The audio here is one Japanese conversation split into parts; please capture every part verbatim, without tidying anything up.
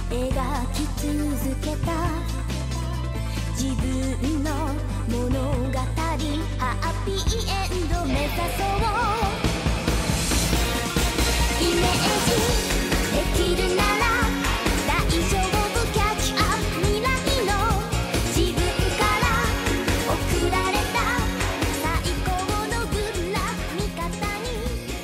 描き続けた自分の物語、ハッピーエンド目指そう。イメージできるなら大丈夫、キャッチアップ、未来の自分から送られた最高のグラフ、味方に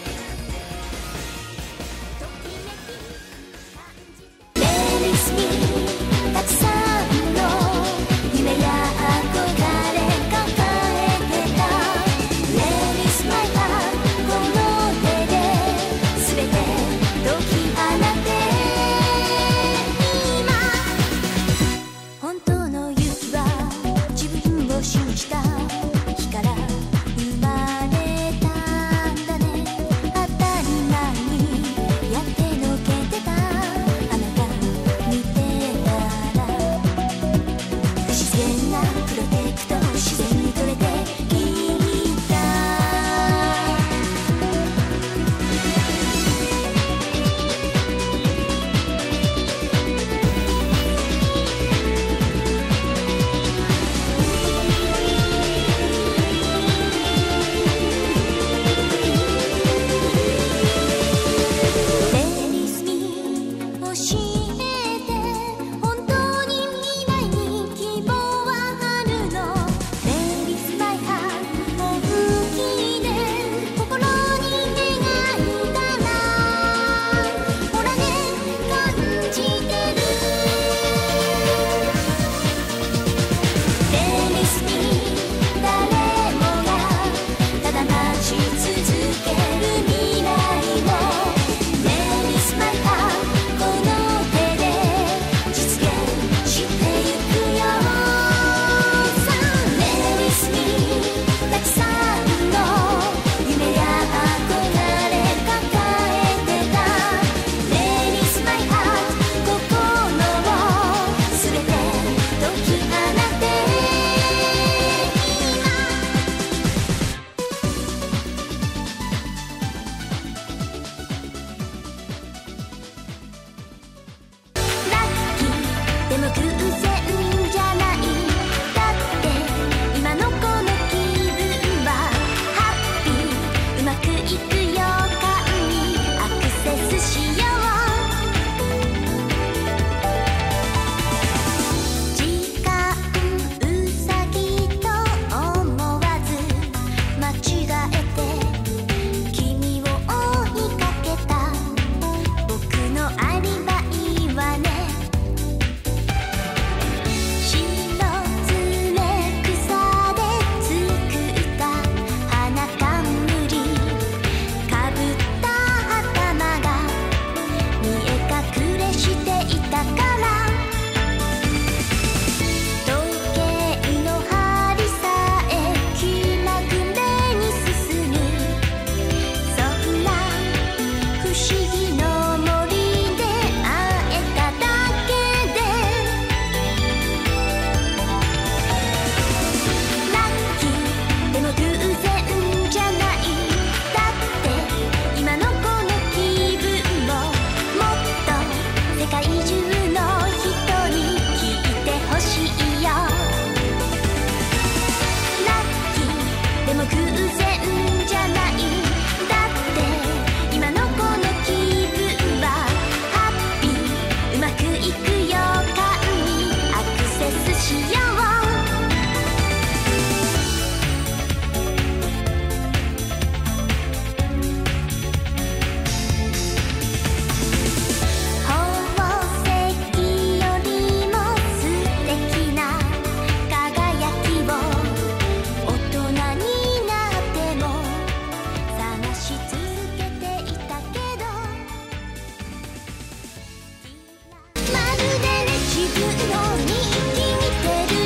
ときめき感じて。メリスにたくさんの夢や憧れ抱えてた。メリスマイハート、この手で全て解き放て。今本当の勇気は自分を信じた日から生まれたんだね。当たり前にやってのけてたあなた見てたら、不自然なプロテクト自然に取れていた。メリスに教えて、本当に未来に希望はあるの。メリスマイハート、本気で心に描いたら、ほらね感じてる。メリスに誰もがただ待ち続ける未来を。メリスマイハート、この手で実現してゆくよ。さあメリスにたくさんの夢や憧れ抱えてた。メリスマイハート、心を全て解き放て。ラッキーでも偶然じゃない。だって今のこの気分はハッピー、うまくいく予感にアクセスしよう。時間うさぎと思わず間違えて君を追いかけた。僕のアリバイはね、白爪草で作った花冠かぶった頭が見え隠れしていたから、時計の針さえ気まぐれに進む。そんな不思議の森で会えただけで、ラッキーでも偶然じゃない。だって今のこの気分をもっと世界中の人に聞いてほしいよ。ラッキーでも偶然じゃない。だって今のこの気分はハッピー、うまくいく予感にアクセスしよう。宝石よりも素敵な輝きを大人になっても探し続けていたけど、まるでね自分のに生きてる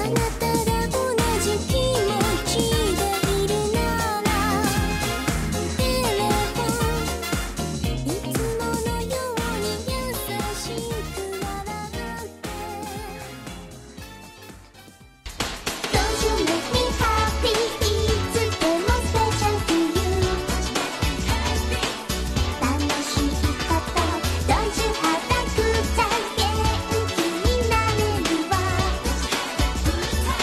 「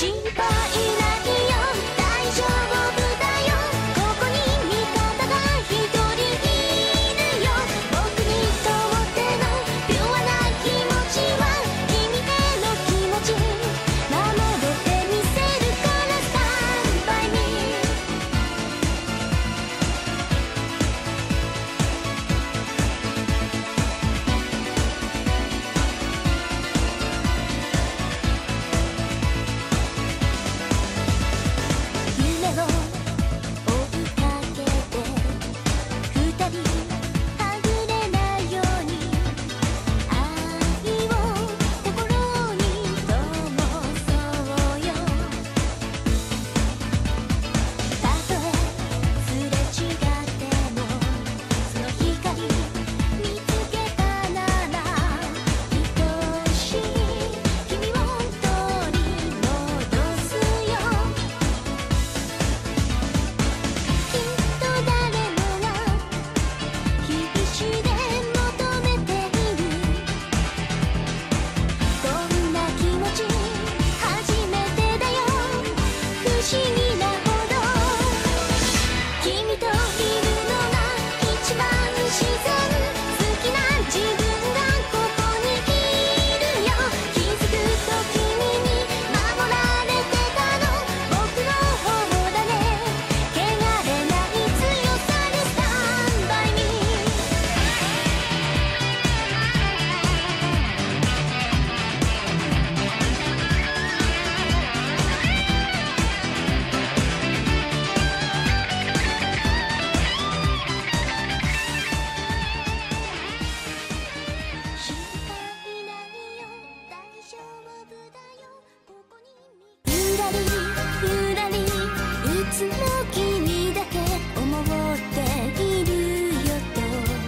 心配ないよ大丈夫だよここに味方が一人いるよ僕にとってのピュアな気持ちは君への気持ち守ってみせるからスタンバイミ夢を追いかけて二人はぐれないように愛を心に灯そうよたとえすれ違ってもその光見つけたなら愛しい君を取り戻すよきっと誰もが必死で求めているこんな気持ち初めてだよ不思議なほど君といるのが一番自然好きな自分がここにいるよ気づくと君に守られてたの僕の方だね汚れない強さでスタンバイミ心配ないよ大丈夫だよここにゆらりゆらりいつも君だけ思っているよと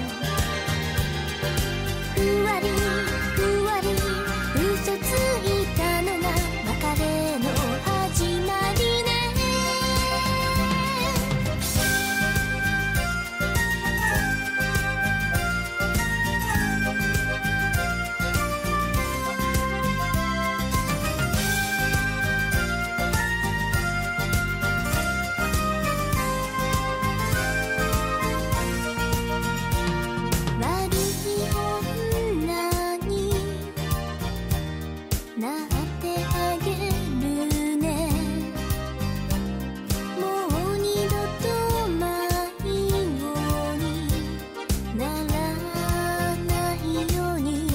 ふわりふわり嘘ついたのが別れの始まりね悪い女になってあげるねもう二度と迷子にならないように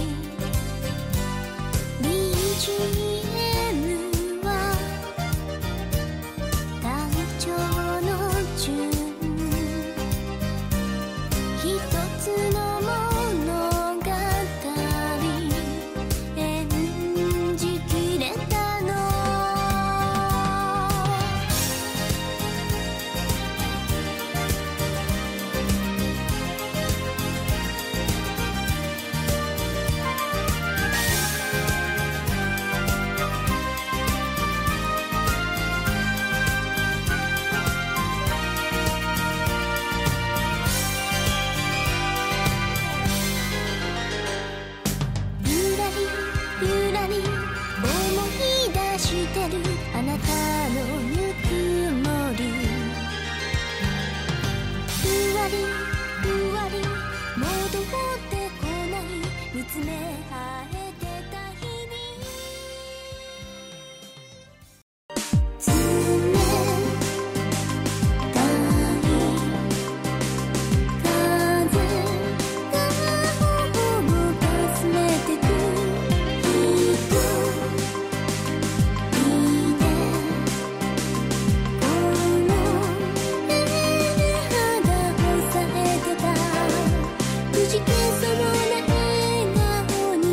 ビージーエム は単調の順一つの物語演じきれたのゆらりゆらり思い出してるあなたのぬくもりふわりふわり戻ってこない見つめ合えてた日々冷たい風が頬をかすめてく一人でこの部屋で肌をさえてたくじけそうな笑顔に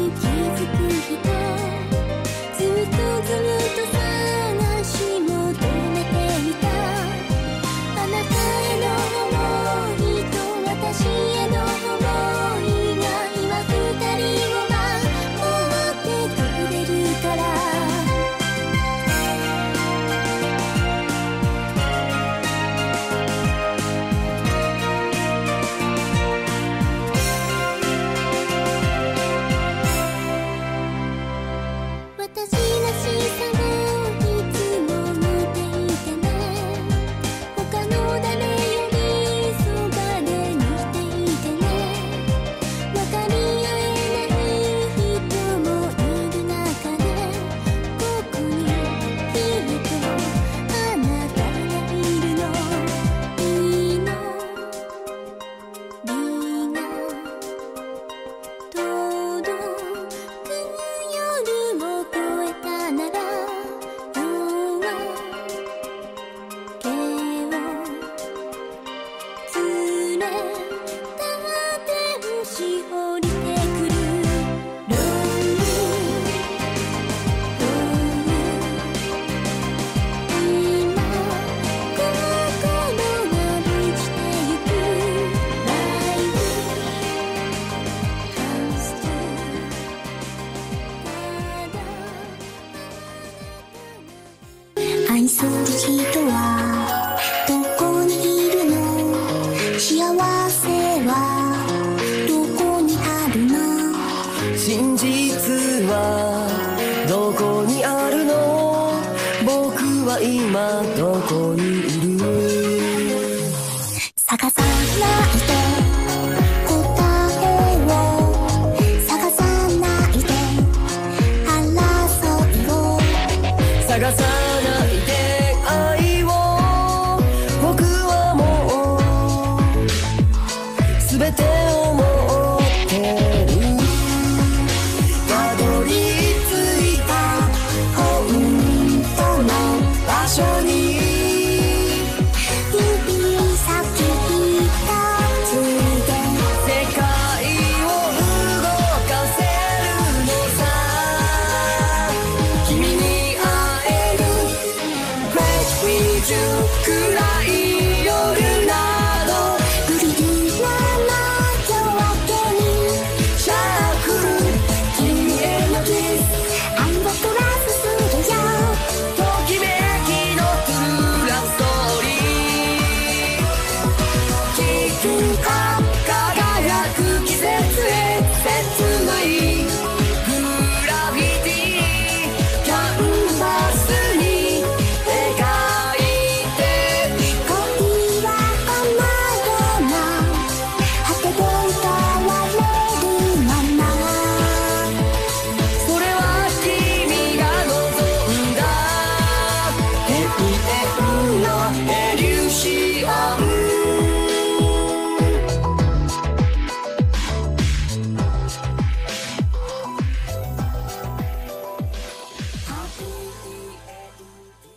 愛する人はどこにいるの？幸せはどこにあるの？ 真実はどこにあるの？僕は今どこにいる？ 探さないで答えを探さないで争いを探さないで愛を僕はもう全てを持ってる。たどり着いた本当の場所に指先一つで世界を動かせるのさ。君に会える Great with you 暗い夜などブリルな夜明けにシャッフル君へのキス愛をトラスするよ。 ときめきのトゥルーラブストーリー。きっと輝く季節へ切ないグラフィティキャンバスに描いて恋はこのような果てで歌われるままそれは君が望んだ Happy